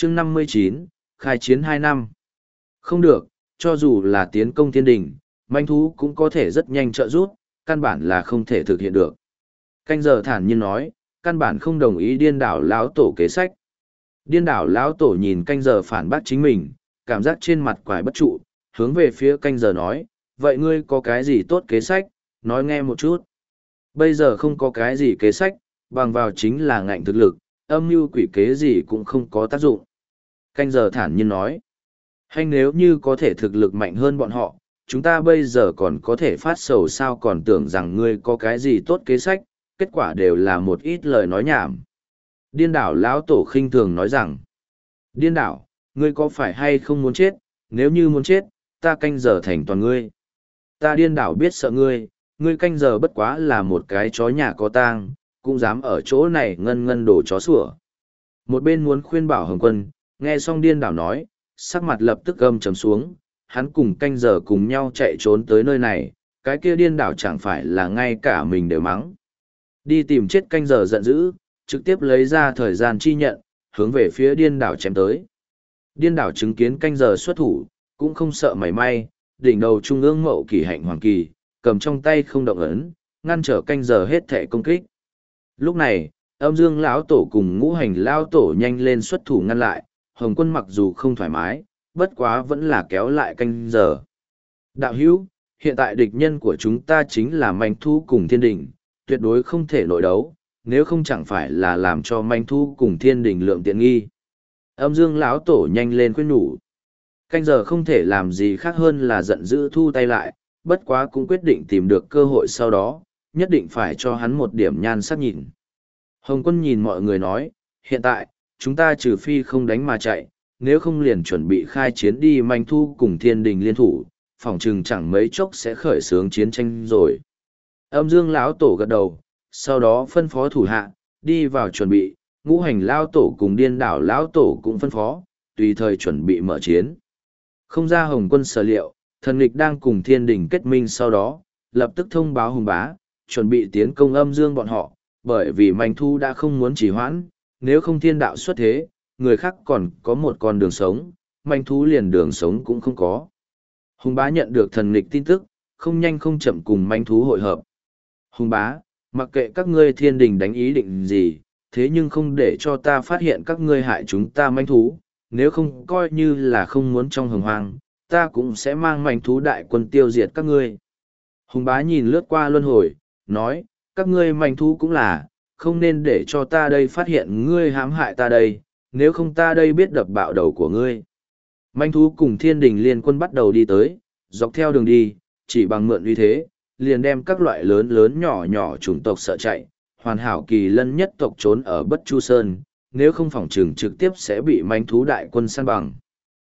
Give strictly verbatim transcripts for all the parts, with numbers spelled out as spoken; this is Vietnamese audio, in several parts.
chương năm mươi chín, khai chiến hai năm. Không được, cho dù là tiến công thiên đình, manh thú cũng có thể rất nhanh trợ giúp, căn bản là không thể thực hiện được. Canh giờ thản nhiên nói, căn bản không đồng ý điên đảo lão tổ kế sách. Điên đảo lão tổ nhìn canh giờ phản bác chính mình, cảm giác trên mặt quải bất trụ, hướng về phía canh giờ nói, vậy ngươi có cái gì tốt kế sách, nói nghe một chút. Bây giờ không có cái gì kế sách, bằng vào chính là ngạnh thực lực, âm mưu quỷ kế gì cũng không có tác dụng. Canh giờ thản nhiên nói, hay nếu như có thể thực lực mạnh hơn bọn họ, chúng ta bây giờ còn có thể phát sầu sao còn tưởng rằng ngươi có cái gì tốt kế sách, kết quả đều là một ít lời nói nhảm. Điên đảo lão tổ khinh thường nói rằng, điên đảo, ngươi có phải hay không muốn chết, nếu như muốn chết, ta canh giờ thành toàn ngươi. Ta điên đảo biết sợ ngươi, ngươi canh giờ bất quá là một cái chó nhà có tang, cũng dám ở chỗ này ngân ngân đổ chó sủa. Một bên muốn khuyên bảo Hồng Quân, nghe xong điên đảo nói, sắc mặt lập tức gầm trầm xuống, hắn cùng canh giờ cùng nhau chạy trốn tới nơi này, cái kia điên đảo chẳng phải là ngay cả mình đều mắng. Đi tìm chết canh giờ giận dữ, trực tiếp lấy ra thời gian chi nhận, hướng về phía điên đảo chém tới. Điên đảo chứng kiến canh giờ xuất thủ, cũng không sợ mảy may, đỉnh đầu trung ương mậu kỳ hạnh hoàng kỳ, cầm trong tay không động ấn, ngăn trở canh giờ hết thể công kích. Lúc này, âm dương lão tổ cùng ngũ hành lão tổ nhanh lên xuất thủ ngăn lại, Hồng Quân mặc dù không thoải mái, bất quá vẫn là kéo lại canh giờ. Đạo hữu, hiện tại địch nhân của chúng ta chính là manh thu cùng thiên đình, tuyệt đối không thể nội đấu, nếu không chẳng phải là làm cho manh thu cùng thiên đình lượng tiện nghi. Âm dương lão tổ nhanh lên khuyên nhủ. Canh giờ không thể làm gì khác hơn là giận dữ thu tay lại, bất quá cũng quyết định tìm được cơ hội sau đó, nhất định phải cho hắn một điểm nhan sắc nhìn. Hồng Quân nhìn mọi người nói, hiện tại, chúng ta trừ phi không đánh mà chạy, nếu không liền chuẩn bị khai chiến đi manh thu cùng thiên đình liên thủ, phỏng chừng chẳng mấy chốc sẽ khởi xướng chiến tranh rồi. Âm dương lão tổ gật đầu, sau đó phân phó thủ hạ, đi vào chuẩn bị, ngũ hành lão tổ cùng điên đảo lão tổ cũng phân phó, tùy thời chuẩn bị mở chiến. Không ra Hồng Quân sở liệu, thần nghịch đang cùng thiên đình kết minh sau đó, lập tức thông báo hùng bá, chuẩn bị tiến công âm dương bọn họ, bởi vì manh thu đã không muốn trì hoãn, nếu không thiên đạo xuất thế, người khác còn có một con đường sống, manh thú liền đường sống cũng không có. Hùng bá nhận được thần nghịch tin tức, không nhanh không chậm cùng manh thú hội hợp. Hùng bá, mặc kệ các ngươi thiên đình đánh ý định gì, thế nhưng không để cho ta phát hiện các ngươi hại chúng ta manh thú, nếu không coi như là không muốn trong hồng hoang, ta cũng sẽ mang manh thú đại quân tiêu diệt các ngươi. Hùng bá nhìn lướt qua luân hồi, nói, các ngươi manh thú cũng là, không nên để cho ta đây phát hiện ngươi hãm hại ta đây, nếu không ta đây biết đập bạo đầu của ngươi. Manh thú cùng thiên đình liên quân bắt đầu đi tới, dọc theo đường đi, chỉ bằng mượn uy thế, liền đem các loại lớn lớn nhỏ nhỏ chủng tộc sợ chạy, hoàn hảo kỳ lân nhất tộc trốn ở Bất Chu Sơn, nếu không phòng trừng trực tiếp sẽ bị manh thú đại quân săn bằng.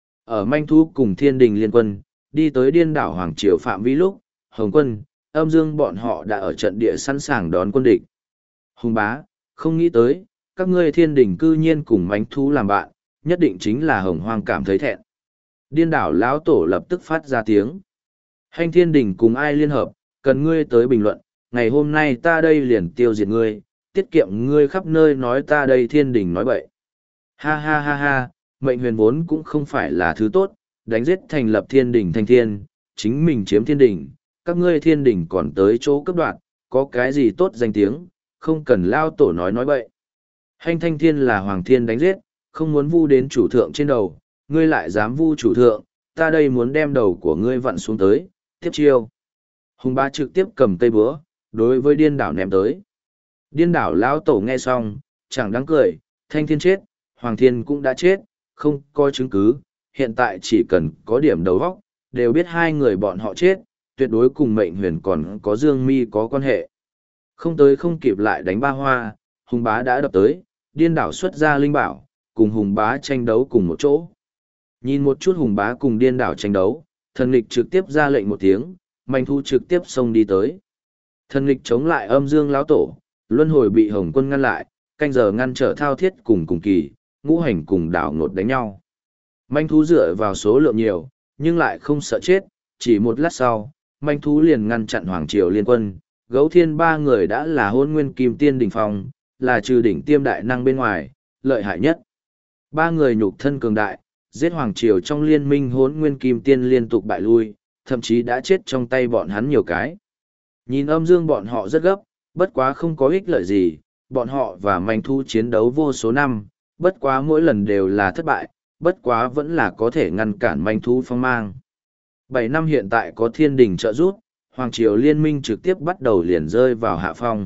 Ở manh thú cùng thiên đình liên quân, đi tới điên đảo Hoàng Triều phạm vi lúc, Hồng Quân, âm dương bọn họ đã ở trận địa sẵn sàng đón quân địch. Hùng bá, không nghĩ tới, các ngươi thiên đình cư nhiên cùng manh thú làm bạn, nhất định chính là hồng hoang cảm thấy thẹn. Điên đảo lão tổ lập tức phát ra tiếng. Hành thiên đình cùng ai liên hợp, cần ngươi tới bình luận, ngày hôm nay ta đây liền tiêu diệt ngươi, tiết kiệm ngươi khắp nơi nói ta đây thiên đình nói bậy. Ha ha ha ha, mệnh huyền vốn cũng không phải là thứ tốt, đánh giết thành lập thiên đình thanh thiên, chính mình chiếm thiên đình, các ngươi thiên đình còn tới chỗ cấp đoạt, có cái gì tốt danh tiếng, không cần lao tổ nói nói bậy. Hành thanh thiên là hoàng thiên đánh giết, không muốn vu đến chủ thượng trên đầu, ngươi lại dám vu chủ thượng, ta đây muốn đem đầu của ngươi vặn xuống tới, tiếp chiêu. Hùng bá trực tiếp cầm cây búa, đối với điên đảo ném tới. Điên đảo lão tổ nghe xong, chẳng đáng cười, thanh thiên chết, hoàng thiên cũng đã chết, không có chứng cứ, hiện tại chỉ cần có điểm đầu óc, đều biết hai người bọn họ chết, tuyệt đối cùng mệnh huyền còn có dương mi có quan hệ. Không tới không kịp lại đánh ba hoa, hùng bá đã đập tới, điên đảo xuất ra linh bảo, cùng hùng bá tranh đấu cùng một chỗ. Nhìn một chút hùng bá cùng điên đảo tranh đấu, thần nghịch trực tiếp ra lệnh một tiếng, manh thu trực tiếp xông đi tới. Thần nghịch chống lại âm dương lão tổ, luân hồi bị Hồng Quân ngăn lại, canh giờ ngăn trở thao thiết cùng cùng kỳ, ngũ hành cùng đảo ngột đánh nhau. Manh thú dựa vào số lượng nhiều, nhưng lại không sợ chết, chỉ một lát sau, manh thú liền ngăn chặn Hoàng Triều liên quân, gấu thiên ba người đã là hôn nguyên kim tiên đỉnh phong, là trừ đỉnh tiêm đại năng bên ngoài, lợi hại nhất. Ba người nhục thân cường đại, giết hoàng triều trong liên minh hốn nguyên kim tiên liên tục bại lui, thậm chí đã chết trong tay bọn hắn nhiều cái. Nhìn âm dương bọn họ rất gấp, bất quá không có ích lợi gì, bọn họ và manh thu chiến đấu vô số năm, bất quá mỗi lần đều là thất bại, bất quá vẫn là có thể ngăn cản manh thu phong mang. Bảy năm hiện tại có thiên đình trợ giúp, hoàng triều liên minh trực tiếp bắt đầu liền rơi vào hạ phong.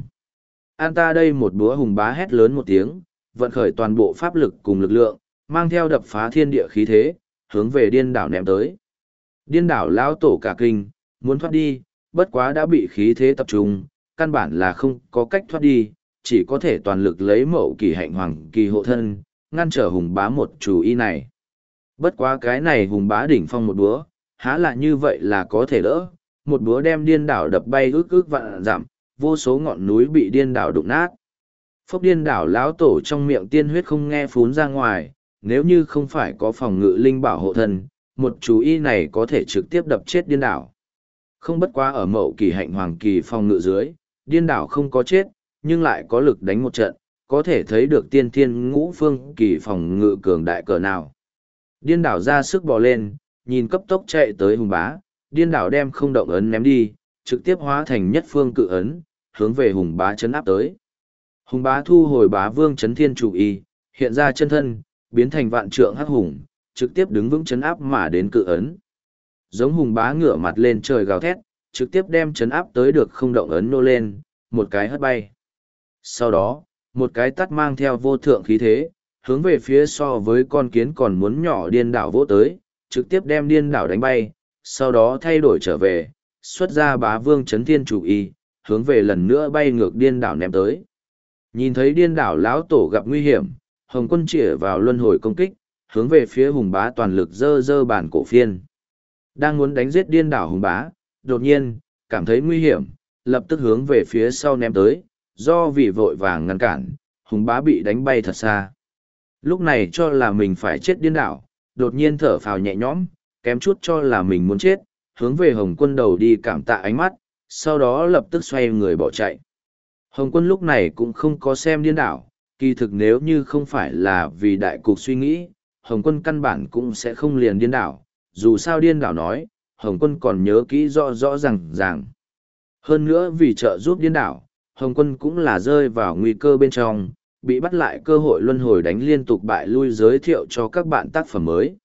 An ta đây một búa hùng bá hét lớn một tiếng, vận khởi toàn bộ pháp lực cùng lực lượng, mang theo đập phá thiên địa khí thế, hướng về điên đảo ném tới. Điên đảo lão tổ cả kinh, muốn thoát đi, bất quá đã bị khí thế tập trung, căn bản là không có cách thoát đi, chỉ có thể toàn lực lấy mậu kỳ hạnh hoàng kỳ hộ thân, ngăn trở hùng bá một chủ ý này. Bất quá cái này hùng bá đỉnh phong một búa, há là như vậy là có thể đỡ, một búa đem điên đảo đập bay ước ước vạn dặm, vô số ngọn núi bị điên đảo đụng nát. Phốc điên đảo lão tổ trong miệng tiên huyết không nghe phún ra ngoài, nếu như không phải có phòng ngự linh bảo hộ thân, một chú ý này có thể trực tiếp đập chết điên đảo. Không bất quá ở mậu kỳ hạnh hoàng kỳ phòng ngự dưới, điên đảo không có chết, nhưng lại có lực đánh một trận, có thể thấy được tiên thiên ngũ phương kỳ phòng ngự cường đại cỡ nào. Điên đảo ra sức bò lên, nhìn cấp tốc chạy tới hùng bá, điên đảo đem không động ấn ném đi, trực tiếp hóa thành nhất phương cự ấn, hướng về hùng bá chấn áp tới. Hùng bá thu hồi bá vương chấn thiên chủ y, hiện ra chân thân, biến thành vạn trượng hắc hùng, trực tiếp đứng vững chấn áp mà đến cự ấn. Giống hùng bá ngửa mặt lên trời gào thét, trực tiếp đem chấn áp tới được không động ấn nô lên, một cái hất bay. Sau đó, một cái tắt mang theo vô thượng khí thế, hướng về phía so với con kiến còn muốn nhỏ điên đảo vỗ tới, trực tiếp đem điên đảo đánh bay, sau đó thay đổi trở về, xuất ra bá vương chấn thiên chủ y, hướng về lần nữa bay ngược điên đảo ném tới. Nhìn thấy điên đảo lão tổ gặp nguy hiểm, Hồng Quân chĩa vào luân hồi công kích, hướng về phía hùng bá toàn lực dơ dơ bản cổ phiên. Đang muốn đánh giết điên đảo hùng bá, đột nhiên, cảm thấy nguy hiểm, lập tức hướng về phía sau ném tới, do vì vội vàng ngăn cản, hùng bá bị đánh bay thật xa. Lúc này cho là mình phải chết điên đảo, đột nhiên thở phào nhẹ nhõm, kém chút cho là mình muốn chết, hướng về Hồng Quân đầu đi cảm tạ ánh mắt, sau đó lập tức xoay người bỏ chạy. Hồng Quân lúc này cũng không có xem điên đảo, kỳ thực nếu như không phải là vì đại cục suy nghĩ, Hồng Quân căn bản cũng sẽ không liền điên đảo, dù sao điên đảo nói, Hồng Quân còn nhớ kỹ rõ rõ ràng ràng. Hơn nữa vì trợ giúp điên đảo, Hồng Quân cũng là rơi vào nguy cơ bên trong, bị bắt lại cơ hội luân hồi đánh liên tục bại lui giới thiệu cho các bạn tác phẩm mới.